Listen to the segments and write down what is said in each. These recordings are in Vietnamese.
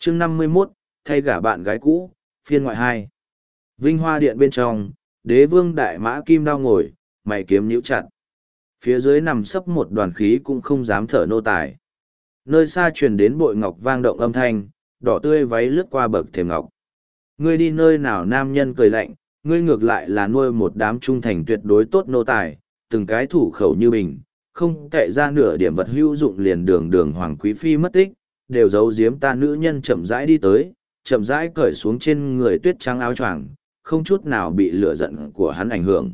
chương 51, thay gả bạn gái cũ, phiên ngoại 2. Vinh Hoa Điện bên trong, đế vương đại mã kim đao ngồi, mày kiếm nhíu chặt. Phía dưới nằm sấp một đoàn khí cũng không dám thở nô tài. Nơi xa truyền đến bội ngọc vang động âm thanh, đỏ tươi váy lướt qua bậc thềm ngọc. Ngươi đi nơi nào nam nhân cười lạnh, ngươi ngược lại là nuôi một đám trung thành tuyệt đối tốt nô tài, từng cái thủ khẩu như bình, không kệ ra nửa điểm vật hữu dụng liền đường đường hoàng quý phi mất tích, đều giấu giếm ta nữ nhân chậm rãi đi tới, chậm rãi cởi xuống trên người tuyết trắng áo choàng, không chút nào bị lửa giận của hắn ảnh hưởng.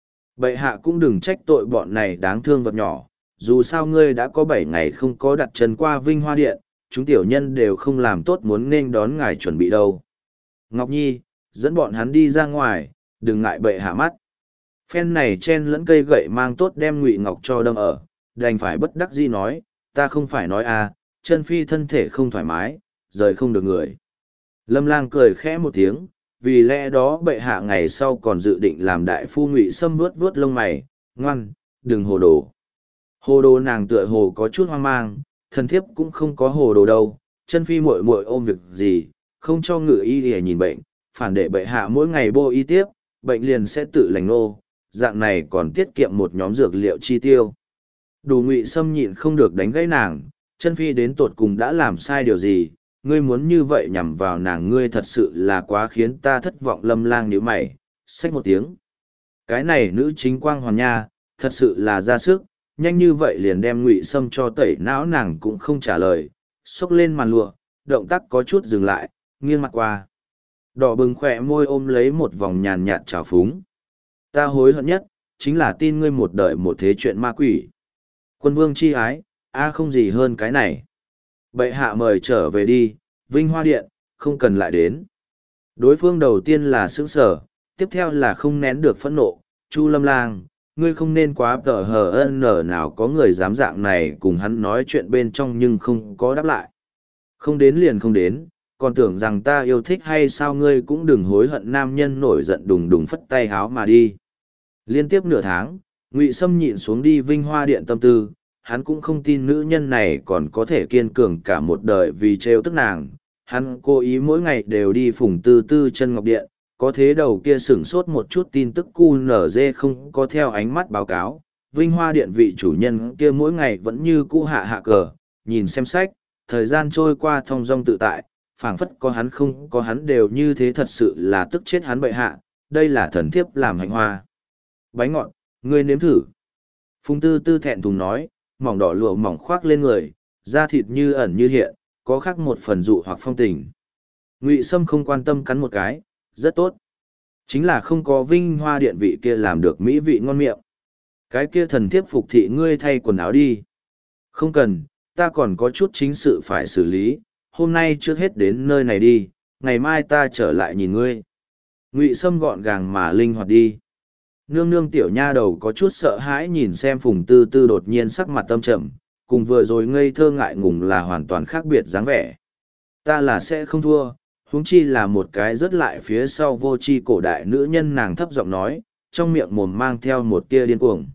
Bệ hạ cũng đừng trách tội bọn này đáng thương vật nhỏ, dù sao ngươi đã có 7 ngày không có đặt chân qua Vinh Hoa Điện, chúng tiểu nhân đều không làm tốt muốn nên đón ngài chuẩn bị đâu. Ngọc Nhi, dẫn bọn hắn đi ra ngoài, đừng ngại bệ hạ mắt. Phen này chen lẫn cây gậy mang tốt đem Ngụy Ngọc cho đâm ở, đành phải bất đắc dĩ nói, ta không phải nói à, chân phi thân thể không thoải mái, rời không được người. Lâm Lang cười khẽ một tiếng, vì lẽ đó bệ hạ ngày sau còn dự định làm đại phu. Ngụy Sâm vuốt vuốt lông mày, ngoan, đừng hồ đồ. Hồ đồ nàng tựa hồ có chút hoang mang, thần thiếp cũng không có hồ đồ đâu, chân phi muội muội ôm việc gì, không cho ngự y để nhìn bệnh, phản để bệ hạ mỗi ngày bô y tiếp, bệnh liền sẽ tự lành nô, dạng này còn tiết kiệm một nhóm dược liệu chi tiêu. Đủ. Ngụy Sâm nhịn không được đánh gãy nàng, chân phi đến tột cùng đã làm sai điều gì, ngươi muốn như vậy nhằm vào nàng, ngươi thật sự là quá khiến ta thất vọng. Lâm Lang nhíu mày, xách một tiếng. Cái này nữ chính quang hoàn nha, thật sự là ra sức, nhanh như vậy liền đem Ngụy Sâm cho tẩy não. Nàng cũng không trả lời, xốc lên màn lụa, động tác có chút dừng lại, nghiêng mặt qua. Đỏ bừng khỏe môi ôm lấy một vòng nhàn nhạt trào phúng. Ta hối hận nhất, chính là tin ngươi một đời một thế chuyện ma quỷ. Quân vương chi ái, không gì hơn cái này. Bệ hạ mời trở về đi, Vinh Hoa Điện, không cần lại đến. Đối phương đầu tiên là sững sờ, tiếp theo là không nén được phẫn nộ. Chu Lâm Lang, ngươi không nên quá tờ hờ ân nở, nào có người dám dạng này cùng hắn nói chuyện bên trong nhưng không có đáp lại. Không đến liền không đến, còn tưởng rằng ta yêu thích hay sao? Ngươi cũng đừng hối hận. Nam nhân nổi giận đùng đùng phất tay háo mà đi. Liên tiếp nửa tháng, Ngụy Sâm nhịn xuống đi Vinh Hoa Điện tâm tư, hắn cũng không tin nữ nhân này còn có thể kiên cường cả một đời vì trêu tức nàng. Hắn cố ý mỗi ngày đều đi Phùng Tư Tư chân ngọc điện, có thế đầu kia sửng sốt một chút tin tức QNZ không có theo ánh mắt báo cáo. Vinh Hoa Điện vị chủ nhân kia mỗi ngày vẫn như cũ hạ cờ, nhìn xem sách, thời gian trôi qua thong dong tự tại, phảng phất có hắn không có hắn đều như thế, thật sự là tức chết hắn. Bệ hạ, đây là thần thiếp làm hạnh hoa. Bánh ngọt, ngươi nếm thử. Phùng Tư Tư thẹn thùng nói, mỏng đỏ lụa mỏng khoác lên người, da thịt như ẩn như hiện, có khác một phần dụ hoặc phong tình. Ngụy Sâm không quan tâm cắn một cái, rất tốt. Chính là không có Vinh Hoa Điện vị kia làm được mỹ vị ngon miệng. Cái kia thần thiếp phục thị ngươi thay quần áo đi. Không cần, ta còn có chút chính sự phải xử lý, hôm nay trước hết đến nơi này đi, ngày mai ta trở lại nhìn ngươi. Ngụy Sâm gọn gàng mà linh hoạt đi. Nương nương tiểu nha đầu có chút sợ hãi nhìn xem Phùng Tư Tư đột nhiên sắc mặt tâm trầm, cùng vừa rồi ngây thơ ngại ngùng là hoàn toàn khác biệt dáng vẻ. Ta là sẽ không thua, huống chi là một cái rớt lại phía sau vô tri cổ đại nữ nhân. Nàng thấp giọng nói, trong miệng mồm mang theo một tia điên cuồng.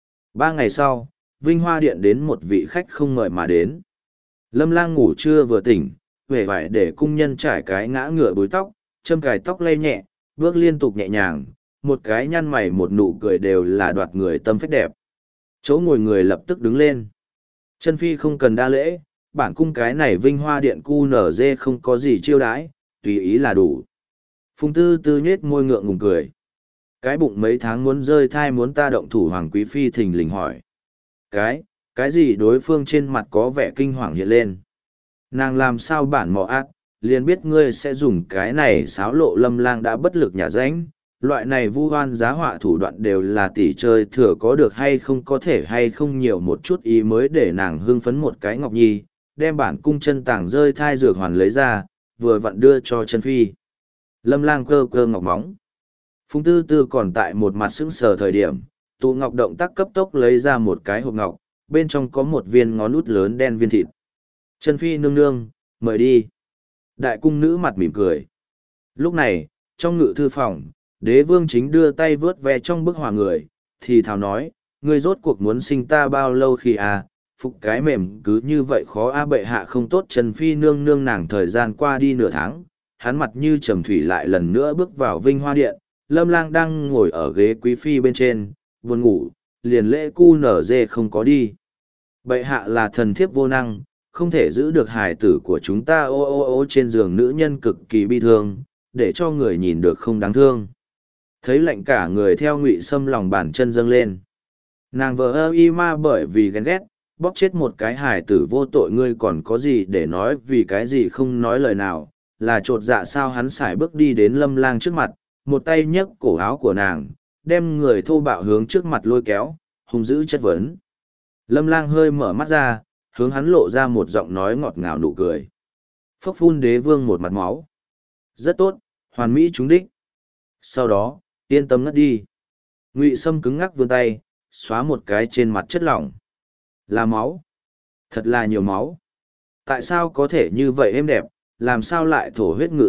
3 ngày sau, Vinh Hoa Điện đến một vị khách không mời mà đến. Lâm Lang ngủ trưa vừa tỉnh, về vải để cung nhân trải cái ngã ngựa búi tóc, châm cài tóc lay nhẹ, bước liên tục nhẹ nhàng, một cái nhăn mày một nụ cười đều là đoạt người tâm phách đẹp. Chỗ ngồi người lập tức đứng lên. Chân phi không cần đa lễ, bản cung cái này Vinh Hoa Điện QNZ không có gì chiêu đãi, tùy ý là đủ. Phùng Tư Tư nhết môi ngượng ngùng cười. Cái bụng mấy tháng muốn rơi thai muốn ta động thủ? Hoàng quý phi thình lình hỏi. Cái gì? Đối phương trên mặt có vẻ kinh hoàng hiện lên. Nàng làm sao bản mò ác, liền biết ngươi sẽ dùng cái này xáo lộ. Lâm Lang đã bất lực nhả ránh. Loại này vu oan giá họa thủ đoạn đều là tỉ chơi thừa, có được hay không có thể hay không nhiều một chút ý mới để nàng hưng phấn một cái. Ngọc Nhi, đem bản cung chân tàng rơi thai dược hoàn lấy ra, vừa vặn đưa cho chân phi. Lâm Lang cơ cơ ngọc móng. Phùng Tư Tư còn tại một mặt sững sờ thời điểm, tụ ngọc động tác cấp tốc lấy ra một cái hộp ngọc, bên trong có một viên ngón út lớn đen viên thịt. Chân phi nương nương, mời đi. Đại cung nữ mặt mỉm cười. Lúc này, trong ngự thư phòng, đế vương chính đưa tay vớt ve trong bức họa người, thì thào nói, ngươi rốt cuộc muốn sinh ta bao lâu khi à, phục cái mềm cứ như vậy khó a. Bệ hạ không tốt. Trần Phi nương nương nàng thời gian qua đi nửa tháng, hắn mặt như trầm thủy lại lần nữa bước vào Vinh Hoa Điện. Lâm Lang đang ngồi ở ghế quý phi bên trên, buồn ngủ, liền lễ cu nở dê không có đi. Bệ hạ là thần thiếp vô năng, không thể giữ được hài tử của chúng ta. Ô ô ô. Trên giường nữ nhân cực kỳ bi thương, để cho người nhìn được không đáng thương. Thấy lạnh cả người theo Ngụy Sâm lòng bàn chân dâng lên. Nàng vợ ơ y ma bởi vì ghen ghét, bóp chết một cái hài tử vô tội. Ngươi còn có gì để nói, vì cái gì không nói lời nào, là trột dạ sao? Hắn sải bước đi đến Lâm Lang trước mặt, một tay nhấc cổ áo của nàng, đem người thô bạo hướng trước mặt lôi kéo, hung dữ chất vấn. Lâm Lang hơi mở mắt ra, hướng hắn lộ ra một giọng nói ngọt ngào nụ cười. Phốc Phun Đế Vương một mặt máu. Rất tốt, hoàn mỹ trúng đích. Sau đó, yên tâm ngất đi. Ngụy Sâm cứng ngắc vươn tay, xóa một cái trên mặt chất lỏng. Là máu. Thật là nhiều máu. Tại sao có thể như vậy êm đẹp, làm sao lại thổ huyết? Ngự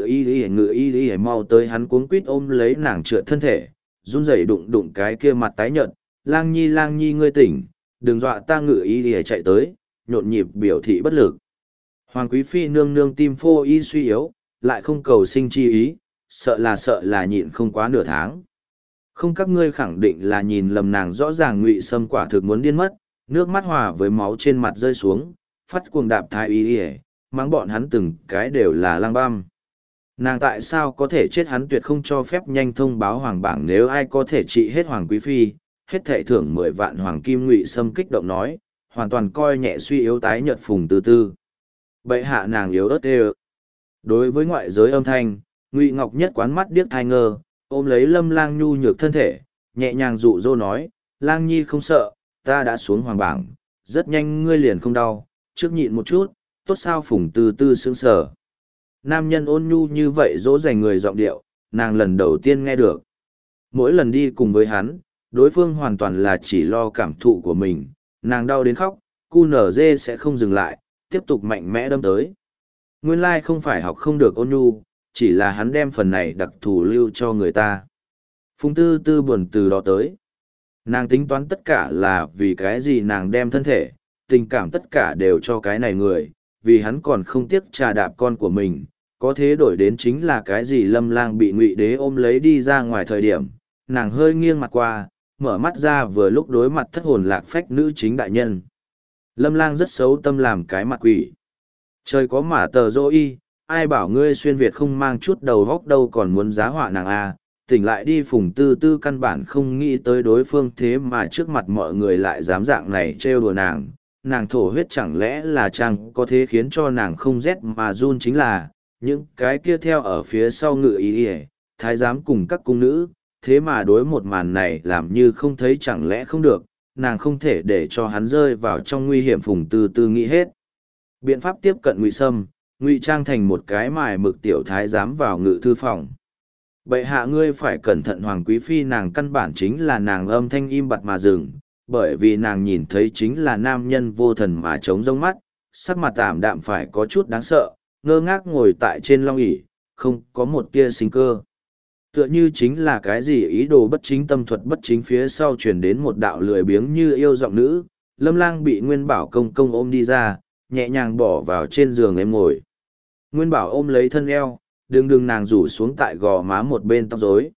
y mau tới. Hắn cuống quýt ôm lấy nàng trượt thân thể, run rẩy đụng đụng cái kia mặt tái nhợt. Lang Nhi ngươi tỉnh, đừng dọa ta. Ngự y chạy tới, nhộn nhịp biểu thị bất lực. Hoàng quý phi nương nương tim phô y suy yếu, lại không cầu sinh chi ý, sợ là nhịn không quá nửa tháng. Không, các ngươi khẳng định là nhìn lầm nàng. Rõ ràng Ngụy Sâm quả thực muốn điên mất, nước mắt hòa với máu trên mặt rơi xuống, phát cuồng đạp thái y ỉa, mắng bọn hắn từng cái đều là lang băm. Nàng tại sao có thể chết? Hắn tuyệt không cho phép. Nhanh thông báo hoàng bảng, nếu ai có thể trị hết hoàng quý phi, hết thệ thưởng 10 vạn hoàng kim. Ngụy Sâm kích động nói, hoàn toàn coi nhẹ suy yếu tái nhợt Phùng Tư Tư. Bệ hạ nàng yếu ớt đê. Đối với ngoại giới âm thanh, Ngụy Ngọc Nhất quán mắt điếc thai ngơ, ôm lấy Lâm Lang nhu nhược thân thể, nhẹ nhàng dụ dỗ nói, Lang Nhi không sợ, ta đã xuống hoàng bảng, rất nhanh ngươi liền không đau, trước nhịn một chút, tốt sao? Phùng Tư Tư sững sờ. Nam nhân ôn nhu như vậy dỗ dành người giọng điệu, nàng lần đầu tiên nghe được. Mỗi lần đi cùng với hắn, đối phương hoàn toàn là chỉ lo cảm thụ của mình, nàng đau đến khóc, cu nở dê sẽ không dừng lại, tiếp tục mạnh mẽ đâm tới. Nguyên lai không phải học không được ôn nhu, chỉ là hắn đem phần này đặc thù lưu cho người ta. Phùng Tư Tư buồn từ đó tới. Nàng tính toán tất cả là vì cái gì? Nàng đem thân thể, tình cảm tất cả đều cho cái này người, vì hắn còn không tiếc trà đạp con của mình. Có thế đổi đến chính là cái gì? Lâm Lang bị Ngụy Đế ôm lấy đi ra ngoài thời điểm, nàng hơi nghiêng mặt qua, mở mắt ra vừa lúc đối mặt thất hồn lạc phách nữ chính đại nhân. Lâm Lang rất xấu tâm làm cái mặt quỷ. Trời có mà tờ dô y, ai bảo ngươi xuyên Việt không mang chút đầu góc đâu, còn muốn giá họa nàng à? Tỉnh lại đi. Phùng Tư Tư căn bản không nghĩ tới đối phương thế mà trước mặt mọi người lại dám dạng này trêu đùa nàng. Nàng thổ huyết chẳng lẽ là chăng có thế khiến cho nàng không rét mà run? Chính là những cái kia theo ở phía sau Ngự y thái giám cùng các cung nữ, thế mà đối một màn này làm như không thấy. Chẳng lẽ không được, nàng không thể để cho hắn rơi vào trong nguy hiểm. Phùng Tư Tư nghĩ hết biện pháp tiếp cận Ngụy Sâm, ngụy trang thành một cái mài mực tiểu thái giám vào ngự thư phòng. Bệ hạ ngươi phải cẩn thận. Hoàng quý phi nàng căn bản chính là nàng âm thanh im bặt mà dừng, bởi vì nàng nhìn thấy chính là nam nhân vô thần mà trống rông mắt, sắc mặt tạm đạm phải có chút đáng sợ, ngơ ngác ngồi tại trên long ỷ, không có một tia sinh cơ. Tựa như chính là cái gì ý đồ bất chính, tâm thuật bất chính. Phía sau truyền đến một đạo lười biếng như yêu giọng nữ. Lâm Lang bị Nguyên Bảo công công ôm đi ra, nhẹ nhàng bỏ vào trên giường em ngồi. Nguyên Bảo ôm lấy thân eo, đừng nàng rủ xuống tại gò má một bên tóc rối.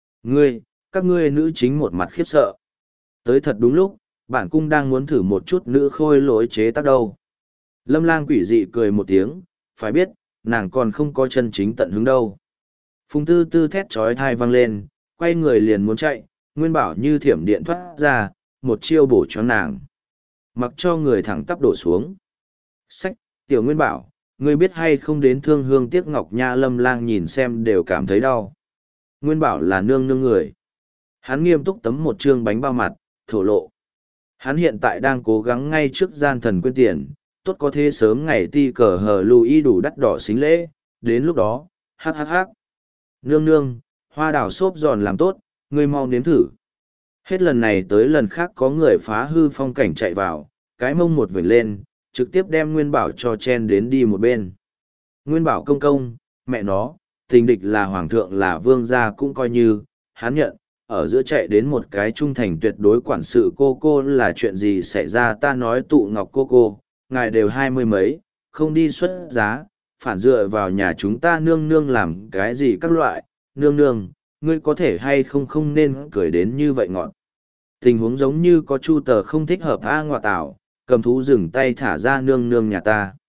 Các ngươi nữ chính một mặt khiếp sợ. Tới thật đúng lúc, bản cung đang muốn thử một chút nữ khôi lỗi chế tác đâu. Lâm Lang quỷ dị cười một tiếng, phải biết, nàng còn không có chân chính tận hứng đâu. Phùng Tư Tư thét chói tai vang lên, quay người liền muốn chạy, Nguyên Bảo như thiểm điện thoát ra, một chiêu bổ cho nàng. Mặc cho người thẳng tắp đổ xuống. Sách, tiểu Nguyên Bảo, ngươi biết hay không đến thương hương tiếc ngọc nha? Lâm Lang nhìn xem đều cảm thấy đau. Nguyên Bảo là nương người. Hắn nghiêm túc tấm một trương bánh bao mặt, thổ lộ. Hắn hiện tại đang cố gắng ngay trước gian thần quyên tiền, tốt có thế sớm ngày ti cờ hờ Louis đủ đắt đỏ xính lễ, đến lúc đó, hắc. Nương, hoa đào xốp giòn làm tốt, ngươi mau nếm thử. Hết lần này tới lần khác có người phá hư phong cảnh chạy vào, cái mông một vểnh lên, trực tiếp đem Nguyên Bảo cho chen đến đi một bên. Nguyên Bảo công công, mẹ nó, tình địch là hoàng thượng là vương gia cũng coi như, hắn nhận, ở giữa chạy đến một cái trung thành tuyệt đối quản sự cô là chuyện gì xảy ra. Ta nói tụ ngọc cô, ngài đều 20 mấy, không đi xuất giá, phản dựa vào nhà chúng ta nương nương làm cái gì các loại, nương nương, ngươi có thể hay không nên cười đến như vậy ngọn. Tình huống giống như có chu tờ không thích hợp a ngoại tảo, cầm thú dừng tay thả ra nương nương nhà ta.